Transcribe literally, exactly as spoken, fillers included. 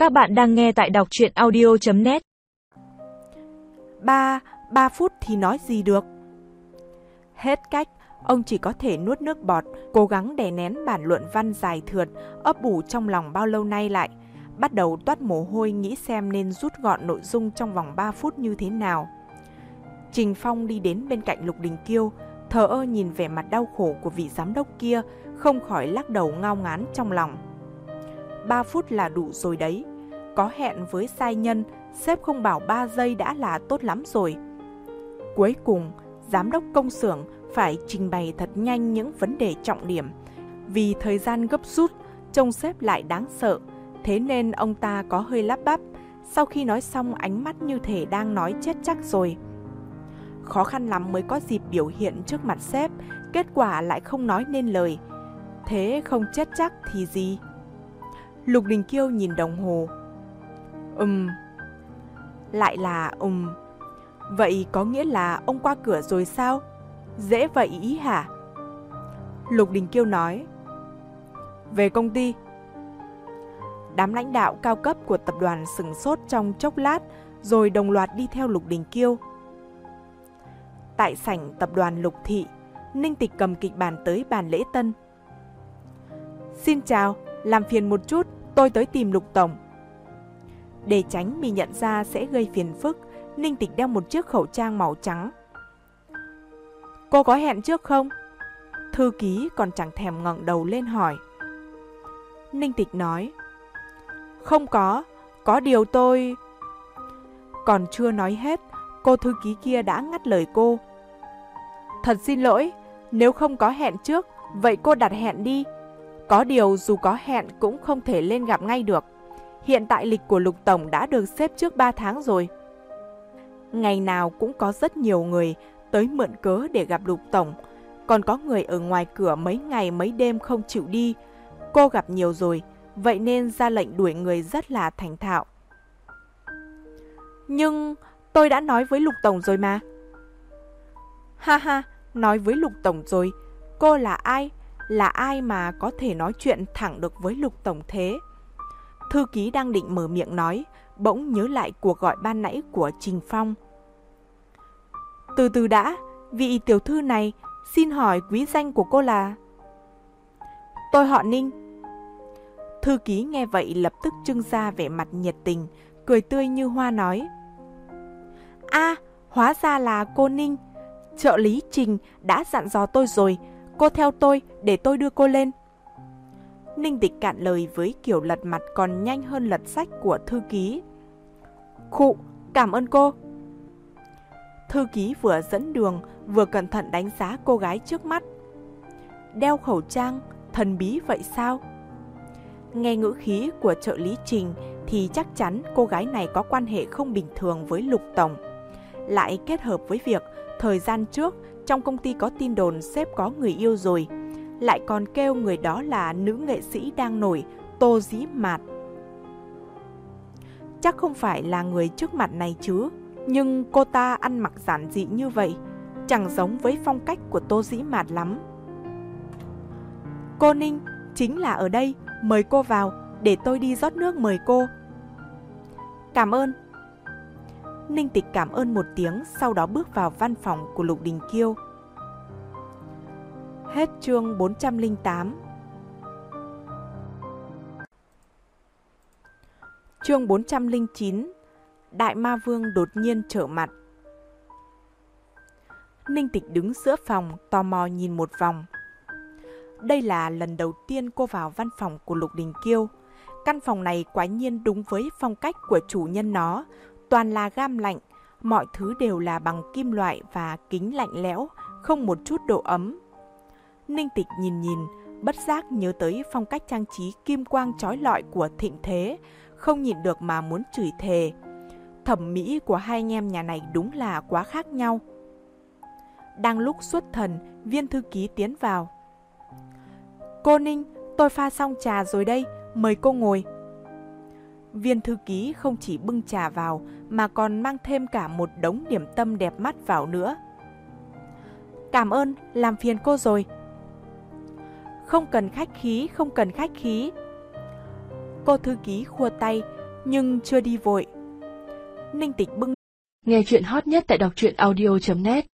Các bạn đang nghe tại đọc truyện audio chấm net. Ba, ba phút thì nói gì được. Hết cách, ông chỉ có thể nuốt nước bọt, cố gắng đè nén bản luận văn dài thượt, ấp ủ trong lòng bao lâu nay lại. Bắt đầu toát mồ hôi nghĩ xem nên rút gọn nội dung trong vòng ba phút như thế nào. Trình Phong đi đến bên cạnh Lục Đình Kiêu, thờ ơ nhìn vẻ mặt đau khổ của vị giám đốc kia, không khỏi lắc đầu ngao ngán trong lòng. Ba phút là đủ rồi đấy. Có hẹn với sai nhân, sếp không bảo ba giây đã là tốt lắm rồi. Cuối cùng, giám đốc công xưởng phải trình bày thật nhanh những vấn đề trọng điểm. Vì thời gian gấp rút, trông sếp lại đáng sợ, thế nên ông ta có hơi lắp bắp. Sau khi nói xong, ánh mắt như thể đang nói chết chắc rồi. Khó khăn lắm mới có dịp biểu hiện trước mặt sếp, kết quả lại không nói nên lời. Thế không chết chắc thì gì? Lục Đình Kiêu nhìn đồng hồ. Ừm. Lại là ừm. Vậy có nghĩa là ông qua cửa rồi sao? Dễ vậy ý hả? Lục Đình Kiêu nói. Về công ty. Đám lãnh đạo cao cấp của tập đoàn sửng sốt trong chốc lát, rồi đồng loạt đi theo Lục Đình Kiêu. Tại sảnh tập đoàn Lục Thị, Ninh Tịch cầm kịch bản tới bàn lễ tân. Xin chào, làm phiền một chút, tôi tới tìm Lục Tổng. Để tránh bị nhận ra sẽ gây phiền phức, Ninh Tịch đeo một chiếc khẩu trang màu trắng. Cô có hẹn trước không? Thư ký còn chẳng thèm ngẩng đầu lên hỏi. Ninh Tịch nói. Không có, có điều tôi... Còn chưa nói hết, cô thư ký kia đã ngắt lời cô. Thật xin lỗi, nếu không có hẹn trước, vậy cô đặt hẹn đi. Có điều dù có hẹn cũng không thể lên gặp ngay được. Hiện tại lịch của Lục Tổng đã được xếp trước ba tháng rồi. Ngày nào cũng có rất nhiều người tới mượn cớ để gặp Lục Tổng. Còn có người ở ngoài cửa mấy ngày mấy đêm không chịu đi. Cô gặp nhiều rồi, vậy nên ra lệnh đuổi người rất là thành thạo. Nhưng tôi đã nói với Lục Tổng rồi mà. Ha ha, nói với Lục Tổng rồi. Cô là ai? Là ai mà có thể nói chuyện thẳng được với Lục Tổng thế? Thư ký đang định mở miệng nói, bỗng nhớ lại cuộc gọi ban nãy của Trình Phong. Từ từ đã, vị tiểu thư này, xin hỏi quý danh của cô là... Tôi họ Ninh. Thư ký nghe vậy lập tức trưng ra vẻ mặt nhiệt tình, cười tươi như hoa nói. À, hóa ra là cô Ninh. Trợ lý Trình đã dặn dò tôi rồi, cô theo tôi để tôi đưa cô lên. Ninh Tịch cạn lời với kiểu lật mặt còn nhanh hơn lật sách của thư ký. Khụ, cảm ơn cô. Thư ký vừa dẫn đường, vừa cẩn thận đánh giá cô gái trước mắt. Đeo khẩu trang, thần bí vậy sao? Nghe ngữ khí của trợ lý Trình thì chắc chắn cô gái này có quan hệ không bình thường với Lục Tổng. Lại kết hợp với việc thời gian trước trong công ty có tin đồn sếp có người yêu rồi, lại còn kêu người đó là nữ nghệ sĩ đang nổi Tô Dĩ Mạt. Chắc không phải là người trước mặt này chứ, nhưng cô ta ăn mặc giản dị như vậy, chẳng giống với phong cách của Tô Dĩ Mạt lắm. Cô Ninh, chính là ở đây, mời cô vào, để tôi đi rót nước mời cô. Cảm ơn. Ninh Tịch cảm ơn một tiếng, sau đó bước vào văn phòng của Lục Đình Kiêu. Hết chương bốn trăm lẻ tám. Chương bốn trăm lẻ chín. Đại Ma Vương đột nhiên trở mặt. Ninh Tịch đứng giữa phòng, tò mò nhìn một vòng. Đây là lần đầu tiên cô vào văn phòng của Lục Đình Kiêu. Căn phòng này quả nhiên đúng với phong cách của chủ nhân nó, toàn là gam lạnh, mọi thứ đều là bằng kim loại và kính lạnh lẽo, không một chút độ ấm. Ninh Tịch nhìn nhìn, bất giác nhớ tới phong cách trang trí kim quang chói lọi của Thịnh Thế, không nhịn được mà muốn chửi thề. Thẩm mỹ của hai anh em nhà này đúng là quá khác nhau. Đang lúc xuất thần, viên thư ký tiến vào. Cô Ninh, tôi pha xong trà rồi đây, mời cô ngồi. Viên thư ký không chỉ bưng trà vào mà còn mang thêm cả một đống điểm tâm đẹp mắt vào nữa. Cảm ơn, làm phiền cô rồi. Không cần khách khí, không cần khách khí. Cô thư ký khua tay, nhưng chưa đi vội. Ninh Tịch bưng. Nghe chuyện hot nhất tại đọc truyện audio chấm net